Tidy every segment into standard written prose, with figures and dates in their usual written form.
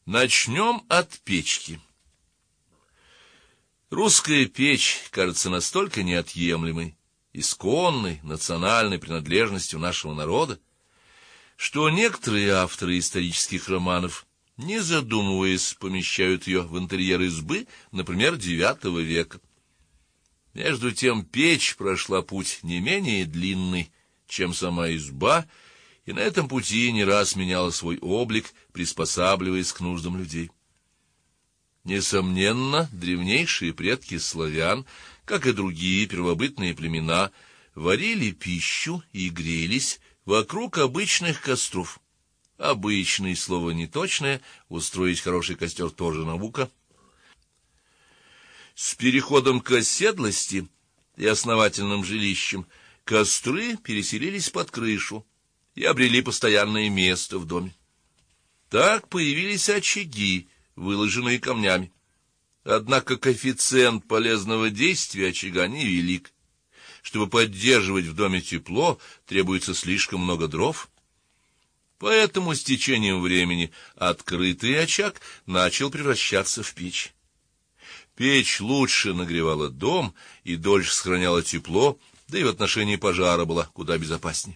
Начнем от печки. Русская печь кажется настолько неотъемлемой, исконной, национальной принадлежностью нашего народа, что некоторые авторы исторических романов, не задумываясь, помещают ее в интерьер избы, например, IX века. Между тем печь прошла путь не менее длинный, чем сама изба, и на этом пути не раз меняла свой облик, приспосабливаясь к нуждам людей. Несомненно, древнейшие предки славян, как и другие первобытные племена, варили пищу и грелись вокруг обычных костров. Обычное слово неточное, устроить хороший костер тоже наука. С переходом к оседлости и основательным жилищам костры переселились под крышу и обрели постоянное место в доме. Так появились очаги, выложенные камнями. Однако коэффициент полезного действия очага невелик. Чтобы поддерживать в доме тепло, требуется слишком много дров. Поэтому с течением времени открытый очаг начал превращаться в печь. Печь лучше нагревала дом и дольше сохраняла тепло, да и в отношении пожара была куда безопаснее.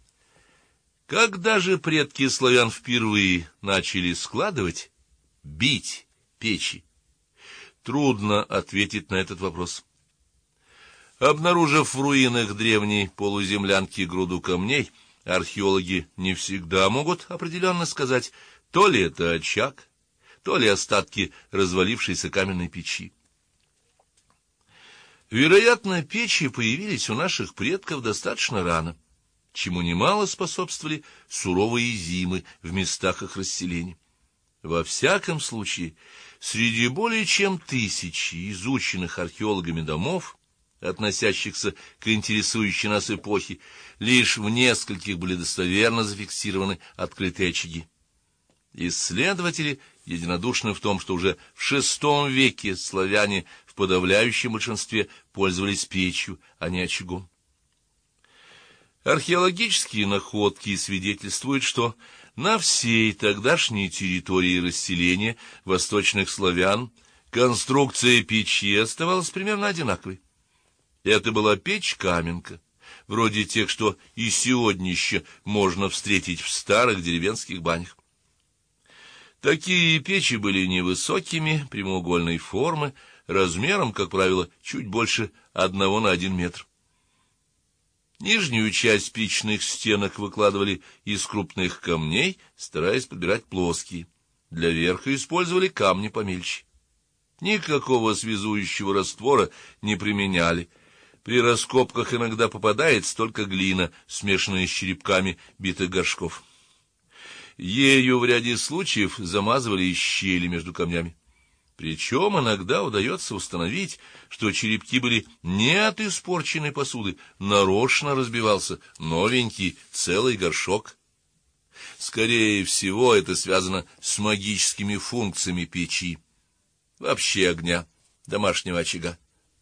Когда же предки славян впервые начали складывать, бить печи? Трудно ответить на этот вопрос. Обнаружив в руинах древней полуземлянки груду камней, археологи не всегда могут определенно сказать, то ли это очаг, то ли остатки развалившейся каменной печи. Вероятно, печи появились у наших предков достаточно рано, чему немало способствовали суровые зимы в местах их расселения. Во всяком случае, среди более чем 1000 изученных археологами домов, относящихся к интересующей нас эпохе, лишь в нескольких были достоверно зафиксированы открытые очаги. Исследователи единодушны в том, что уже в VI веке славяне в подавляющем большинстве пользовались печью, а не очагом. Археологические находки свидетельствуют, что на всей тогдашней территории расселения восточных славян конструкция печи оставалась примерно одинаковой. Это была печь-каменка, вроде тех, что и сегодня еще можно встретить в старых деревенских банях. Такие печи были невысокими, прямоугольной формы, размером, как правило, чуть больше 1 на 1 метр. Нижнюю часть печных стенок выкладывали из крупных камней, стараясь подбирать плоские. Для верха использовали камни помельче. Никакого связующего раствора не применяли. При раскопках иногда попадается только глина, смешанная с черепками битых горшков. Ею в ряде случаев замазывали щели между камнями. Причем иногда удается установить, что черепки были не от испорченной посуды, нарочно разбивался новенький целый горшок. Скорее всего, это связано с магическими функциями печи, вообще огня, домашнего очага.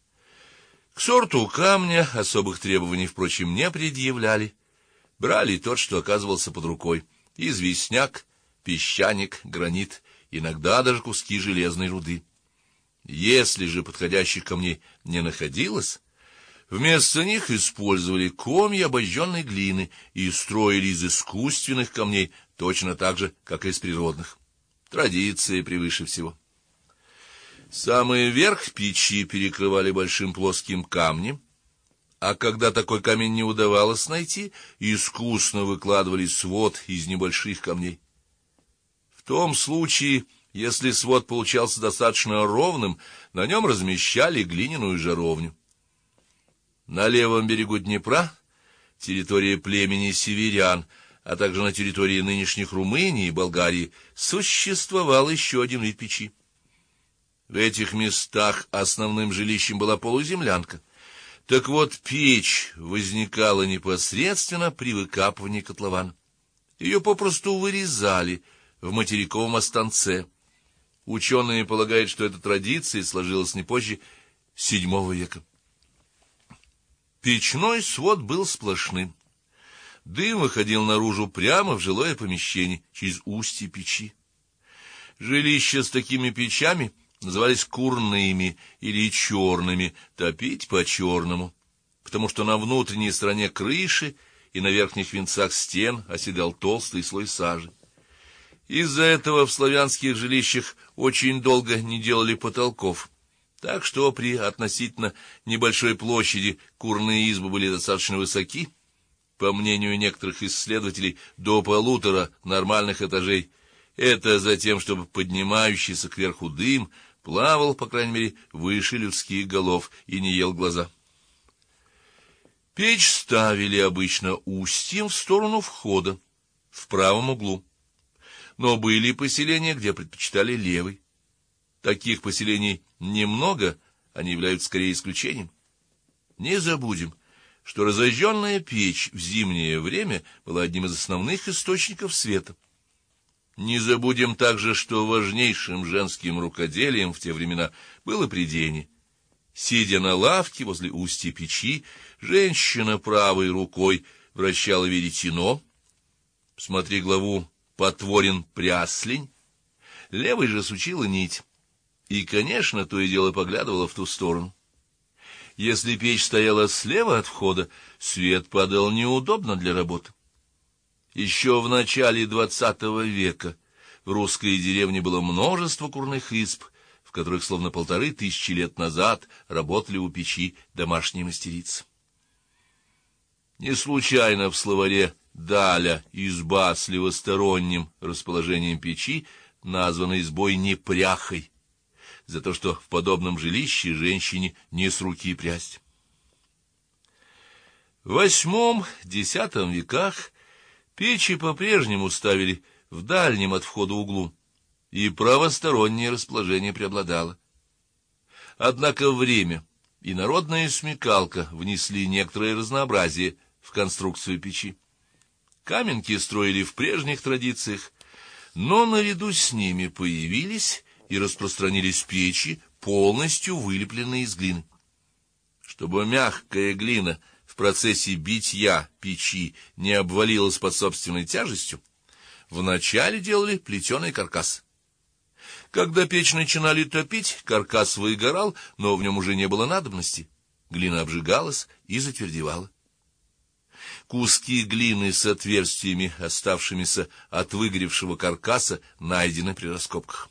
К сорту камня особых требований, впрочем, не предъявляли. Брали тот, что оказывался под рукой: известняк, песчаник, гранит, иногда даже куски железной руды. Если же подходящих камней не находилось, вместо них использовали комья обожженной глины и строили из искусственных камней точно так же, как и из природных. Традиция превыше всего. Самый верх печи перекрывали большим плоским камнем, а когда такой камень не удавалось найти, искусно выкладывали свод из небольших камней. В том случае, если свод получался достаточно ровным, на нем размещали глиняную жаровню. На левом берегу Днепра, территория племени северян, а также на территории нынешних Румынии и Болгарии, существовал еще один вид печи. В этих местах основным жилищем была полуземлянка. Так вот, печь возникала непосредственно при выкапывании котлована. Ее попросту вырезали в материковом останце. Ученые полагают, что эта традиция сложилась не позже VII века. Печной свод был сплошным. Дым выходил наружу прямо в жилое помещение через устье печи. Жилища с такими печами назывались курными или черными, топить по-черному, потому что на внутренней стороне крыши и на верхних венцах стен оседал толстый слой сажи. Из-за этого в славянских жилищах очень долго не делали потолков, так что при относительно небольшой площади курные избы были достаточно высоки, по мнению некоторых исследователей, до 1,5 нормальных этажей. Это затем, чтобы поднимающийся кверху дым плавал, по крайней мере, выше людских голов и не ел глаза. Печь ставили обычно устьем в сторону входа, в правом углу. Но были поселения, где предпочитали левый. Таких поселений немного, они являются скорее исключением. Не забудем, что разожженная печь в зимнее время была одним из основных источников света. Не забудем также, что важнейшим женским рукоделием в те времена было прядение. Сидя на лавке возле устья печи, женщина правой рукой вращала веретено, смотри главу «Потворен пряслень», левой же сучила нить, и, конечно, то и дело поглядывала в ту сторону. Если печь стояла слева от входа, свет падал неудобно для работы. Еще в начале XX века в русской деревне было множество курных изб, в которых словно 1500 лет назад работали у печи домашние мастерицы. Не случайно в словаре Даля изба с левосторонним расположением печи названа избой непряхой, за то, что в подобном жилище женщине не с руки прясть. В VIII-X веках печи по-прежнему ставили в дальнем от входа углу, и правостороннее расположение преобладало. Однако время и народная смекалка внесли некоторое разнообразие в конструкцию печи. Каменки строили в прежних традициях, но наряду с ними появились и распространились печи, полностью вылепленные из глины. Чтобы мягкая глина в процессе битья печи не обвалилась под собственной тяжестью, вначале делали плетеный каркас. Когда печь начинали топить, каркас выгорал, но в нем уже не было надобности. Глина обжигалась и затвердевала. Куски глины с отверстиями, оставшимися от выгоревшего каркаса, найдены при раскопках.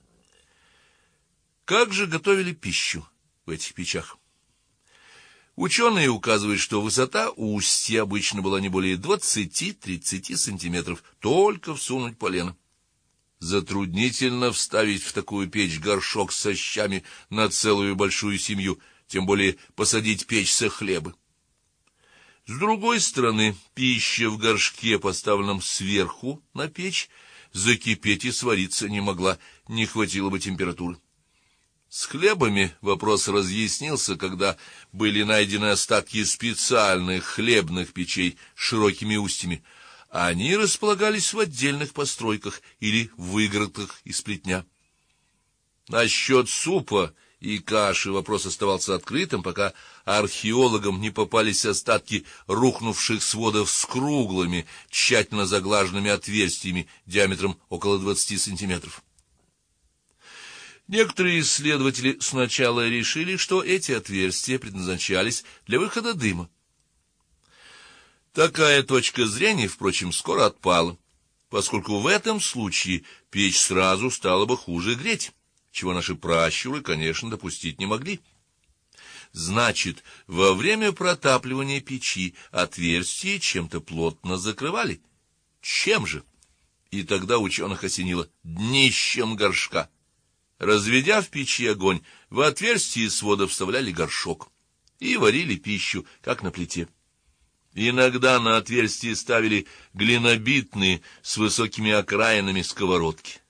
Как же готовили пищу в этих печах? Ученые указывают, что высота устья обычно была не более 20-30 сантиметров, только всунуть полено. Затруднительно вставить в такую печь горшок со щами на целую большую семью, тем более посадить печь со хлеба. С другой стороны, пища в горшке, поставленном сверху на печь, закипеть и свариться не могла, не хватило бы температуры. С хлебами вопрос разъяснился, когда были найдены остатки специальных хлебных печей с широкими устьями. Они располагались в отдельных постройках или выгородках из плетня. Насчет супа и каши вопрос оставался открытым, пока археологам не попались остатки рухнувших сводов с круглыми, тщательно заглаженными отверстиями диаметром около 20 сантиметров. Некоторые исследователи сначала решили, что эти отверстия предназначались для выхода дыма. Такая точка зрения, впрочем, скоро отпала, поскольку в этом случае печь сразу стала бы хуже греть, чего наши пращуры, конечно, допустить не могли. Значит, во время протапливания печи отверстия чем-то плотно закрывали. Чем же? И тогда ученых осенило: днищем горшка. Разведя в печи огонь, в отверстие свода вставляли горшок и варили пищу, как на плите. Иногда на отверстие ставили глинобитные с высокими окраинами сковородки.